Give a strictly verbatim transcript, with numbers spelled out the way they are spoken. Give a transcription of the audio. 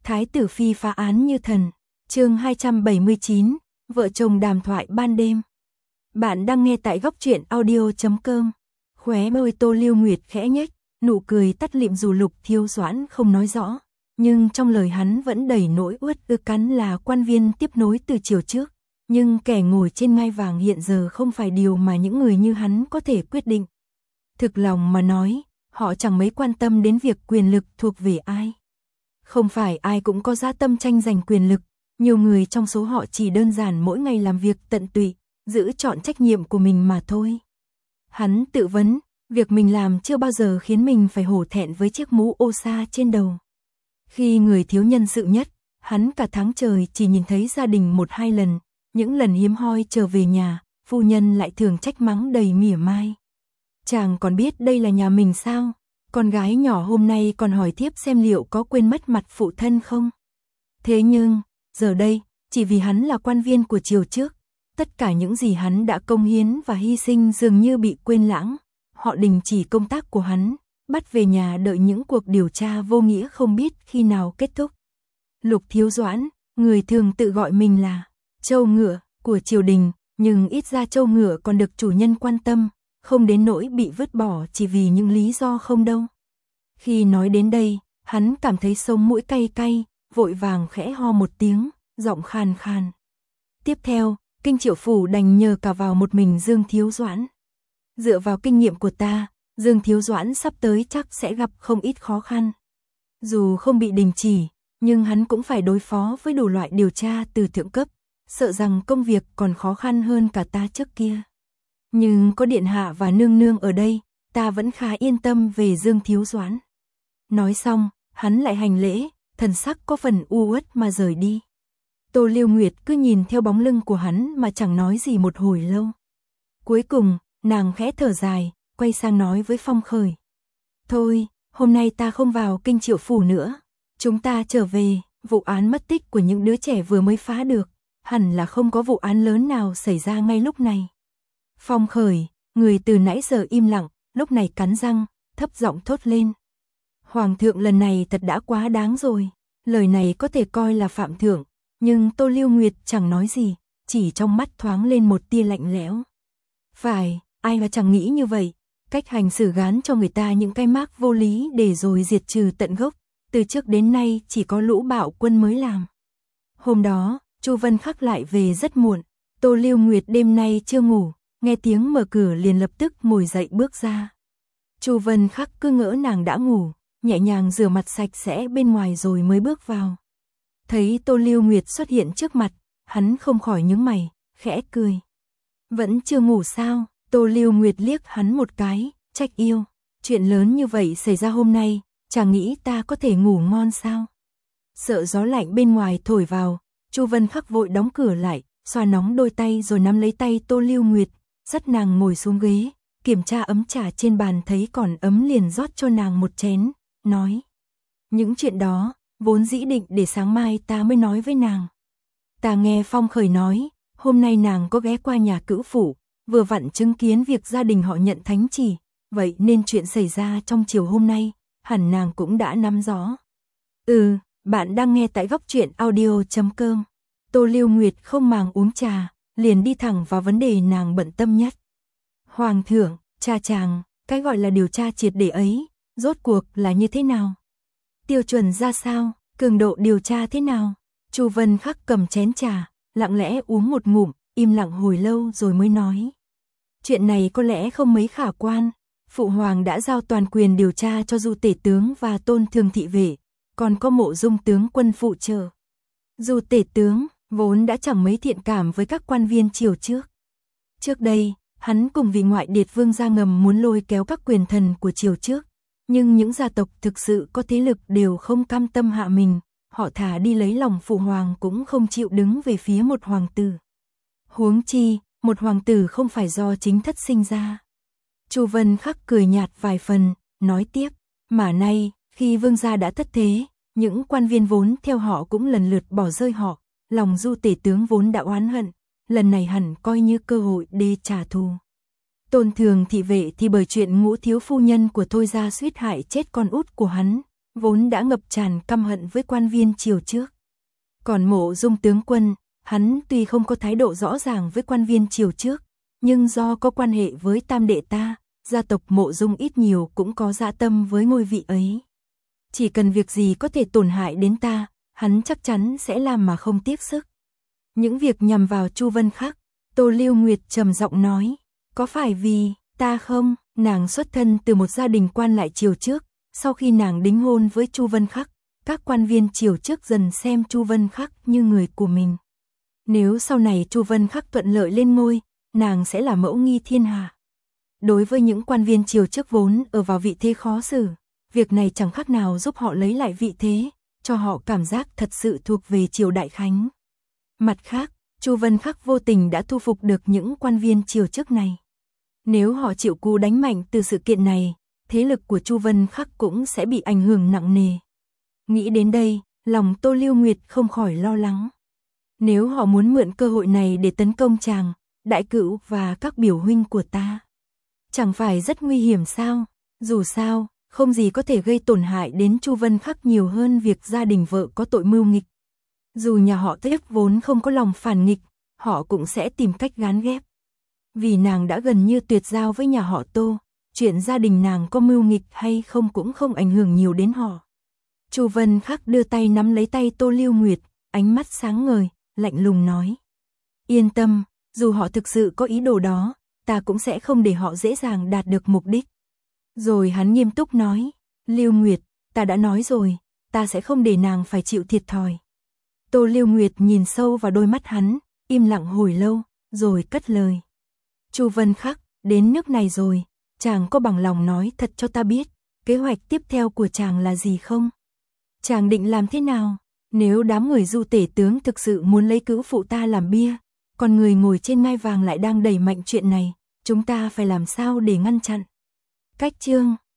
Thái tử phi phá án như thần. Chương hai trăm bảy mươi chín, vợ chồng đàm thoại ban đêm. Bạn đang nghe tại góc truyện audio chấm com. Khóe môi Tô Lưu Nguyệt khẽ nhếch, nụ cười tắt lịm dù Lục Thiếu Doãn không nói rõ, nhưng trong lời hắn vẫn đầy nỗi uất ức. Cắn là quan viên tiếp nối từ chiều trước, nhưng kẻ ngồi trên ngai vàng hiện giờ không phải điều mà những người như hắn có thể quyết định. Thực lòng mà nói, họ chẳng mấy quan tâm đến việc quyền lực thuộc về ai. Không phải ai cũng có dã tâm tranh giành quyền lực, nhiều người trong số họ chỉ đơn giản mỗi ngày làm việc tận tụy, giữ trọn trách nhiệm của mình mà thôi. Hắn tự vấn, việc mình làm chưa bao giờ khiến mình phải hổ thẹn với chiếc mũ ô sa trên đầu. Khi người thiếu nhân sự nhất, hắn cả tháng trời chỉ nhìn thấy gia đình một hai lần, những lần hiếm hoi trở về nhà, phu nhân lại thường trách mắng đầy mỉa mai. Chàng còn biết đây là nhà mình sao? Con gái nhỏ hôm nay còn hỏi thiếp xem liệu có quên mất mặt phụ thân không? Thế nhưng, giờ đây, chỉ vì hắn là quan viên của triều trước, tất cả những gì hắn đã công hiến và hy sinh dường như bị quên lãng. Họ đình chỉ công tác của hắn, bắt về nhà đợi những cuộc điều tra vô nghĩa không biết khi nào kết thúc. Lục Thiếu Doãn, người thường tự gọi mình là trâu ngựa của triều đình, nhưng ít ra trâu ngựa còn được chủ nhân quan tâm, không đến nỗi bị vứt bỏ chỉ vì những lý do không đâu. Khi nói đến đây, hắn cảm thấy sống mũi cay cay, vội vàng khẽ ho một tiếng, giọng khàn khàn. Tiếp theo, Kinh Triệu Phủ đành nhờ cả vào một mình Dương Thiếu Doãn. Dựa vào kinh nghiệm của ta, Dương Thiếu Doãn sắp tới chắc sẽ gặp không ít khó khăn. Dù không bị đình chỉ, nhưng hắn cũng phải đối phó với đủ loại điều tra từ thượng cấp, sợ rằng công việc còn khó khăn hơn cả ta trước kia. Nhưng có điện hạ và nương nương ở đây, ta vẫn khá yên tâm về Dương Thiếu Doãn. Nói xong, hắn lại hành lễ, thần sắc có phần u uất mà rời đi. Tô Lưu Nguyệt cứ nhìn theo bóng lưng của hắn mà chẳng nói gì một hồi lâu. Cuối cùng, nàng khẽ thở dài, quay sang nói với Phong Khởi. Thôi, hôm nay ta không vào Kinh Triệu Phủ nữa. Chúng ta trở về, vụ án mất tích của những đứa trẻ vừa mới phá được. Hẳn là không có vụ án lớn nào xảy ra ngay lúc này. Phong Khởi, người từ nãy giờ im lặng, lúc này cắn răng, thấp giọng thốt lên. Hoàng thượng lần này thật đã quá đáng rồi. Lời này có thể coi là phạm thượng, nhưng Tô Lưu Nguyệt chẳng nói gì, chỉ trong mắt thoáng lên một tia lạnh lẽo. Phải, ai mà chẳng nghĩ như vậy, cách hành xử gán cho người ta những cái mác vô lý để rồi diệt trừ tận gốc, từ trước đến nay chỉ có lũ bạo quân mới làm. Hôm đó, Chu Vân Khắc lại về rất muộn, Tô Lưu Nguyệt đêm nay chưa ngủ, nghe tiếng mở cửa liền lập tức ngồi dậy bước ra. Chu Vân Khắc cứ ngỡ nàng đã ngủ, nhẹ nhàng rửa mặt sạch sẽ bên ngoài rồi mới bước vào. Thấy Tô Lưu Nguyệt xuất hiện trước mặt, hắn không khỏi nhướng mày, khẽ cười. Vẫn chưa ngủ sao? Tô Lưu Nguyệt liếc hắn một cái, trách yêu. Chuyện lớn như vậy xảy ra hôm nay, chàng nghĩ ta có thể ngủ ngon sao? Sợ gió lạnh bên ngoài thổi vào, Chu Vân Khắc vội đóng cửa lại, xoa nóng đôi tay rồi nắm lấy tay Tô Lưu Nguyệt, dắt nàng ngồi xuống ghế, kiểm tra ấm trà trên bàn thấy còn ấm liền rót cho nàng một chén, nói. Những chuyện đó, vốn dĩ định để sáng mai ta mới nói với nàng. Ta nghe Phong Khởi nói, hôm nay nàng có ghé qua nhà cữu phủ, vừa vặn chứng kiến việc gia đình họ nhận thánh chỉ, vậy nên chuyện xảy ra trong chiều hôm nay, hẳn nàng cũng đã nắm rõ. Ừ, bạn đang nghe tại góc truyện audio chấm com. Tô Lưu Nguyệt không màng uống trà, liền đi thẳng vào vấn đề nàng bận tâm nhất. Hoàng thượng, cha chàng, cái gọi là điều tra triệt để ấy, rốt cuộc là như thế nào? Tiêu chuẩn ra sao? Cường độ điều tra thế nào? Chu Vân Khắc cầm chén trà, lặng lẽ uống một ngụm, im lặng hồi lâu rồi mới nói. Chuyện này có lẽ không mấy khả quan. Phụ hoàng đã giao toàn quyền điều tra cho Du Tể tướng và Tôn Thường thị vệ, còn có Mộ Dung tướng quân phụ trợ. Du Tể tướng vốn đã chẳng mấy thiện cảm với các quan viên triều trước. Trước đây, hắn cùng vị ngoại điệt vương gia ngầm muốn lôi kéo các quyền thần của triều trước, nhưng những gia tộc thực sự có thế lực đều không cam tâm hạ mình, họ thả đi lấy lòng phụ hoàng cũng không chịu đứng về phía một hoàng tử. Huống chi, một hoàng tử không phải do chính thất sinh ra. Chu Vân Khắc cười nhạt vài phần, nói tiếp, mà nay, khi vương gia đã thất thế, những quan viên vốn theo họ cũng lần lượt bỏ rơi họ, lòng Du Tể tướng vốn đã oán hận, lần này hẳn coi như cơ hội để trả thù. Tôn Thường thị vệ thì bởi chuyện Ngũ thiếu phu nhân của Thôi gia suýt hại chết con út của hắn, vốn đã ngập tràn căm hận với quan viên triều trước. Còn Mộ Dung tướng quân, hắn tuy không có thái độ rõ ràng với quan viên triều trước, nhưng do có quan hệ với tam đệ ta, gia tộc Mộ Dung ít nhiều cũng có dạ tâm với ngôi vị ấy. Chỉ cần việc gì có thể tổn hại đến ta, hắn chắc chắn sẽ làm mà không tiếc sức. Những việc nhằm vào Chu Vân Khắc, Tô Lưu Nguyệt trầm giọng nói, có phải vì ta không? Nàng xuất thân từ một gia đình quan lại triều trước, sau khi nàng đính hôn với Chu Vân Khắc, các quan viên triều trước dần xem Chu Vân Khắc như người của mình. Nếu sau này Chu Vân Khắc thuận lợi lên ngôi, nàng sẽ là mẫu nghi thiên hạ. Đối với những quan viên triều trước vốn ở vào vị thế khó xử, việc này chẳng khác nào giúp họ lấy lại vị thế, cho họ cảm giác thật sự thuộc về triều Đại Khánh. Mặt khác, Chu Vân Khắc vô tình đã thu phục được những quan viên triều trước này. Nếu họ chịu cú đánh mạnh từ sự kiện này, thế lực của Chu Vân Khắc cũng sẽ bị ảnh hưởng nặng nề. Nghĩ đến đây, lòng Tô Lưu Nguyệt không khỏi lo lắng. Nếu họ muốn mượn cơ hội này để tấn công chàng, đại cữu và các biểu huynh của ta, chẳng phải rất nguy hiểm sao? Dù sao, không gì có thể gây tổn hại đến Chu Vân Khắc nhiều hơn việc gia đình vợ có tội mưu nghịch. Dù nhà họ Tiết vốn không có lòng phản nghịch, họ cũng sẽ tìm cách gán ghép. Vì nàng đã gần như tuyệt giao với nhà họ Tô, chuyện gia đình nàng có mưu nghịch hay không cũng không ảnh hưởng nhiều đến họ. Chu Vân Khắc đưa tay nắm lấy tay Tô Lưu Nguyệt, ánh mắt sáng ngời, lạnh lùng nói. Yên tâm, dù họ thực sự có ý đồ đó, ta cũng sẽ không để họ dễ dàng đạt được mục đích. Rồi hắn nghiêm túc nói, Lưu Nguyệt, ta đã nói rồi, ta sẽ không để nàng phải chịu thiệt thòi. Tô Lưu Nguyệt nhìn sâu vào đôi mắt hắn, im lặng hồi lâu, rồi cất lời. Chu Vân Khắc, đến nước này rồi, chàng có bằng lòng nói thật cho ta biết, kế hoạch tiếp theo của chàng là gì không? Chàng định làm thế nào? Nếu đám người Du tể tướng thực sự muốn lấy cữu phụ ta làm bia, còn người ngồi trên ngai vàng lại đang đẩy mạnh chuyện này, chúng ta phải làm sao để ngăn chặn? Cách chương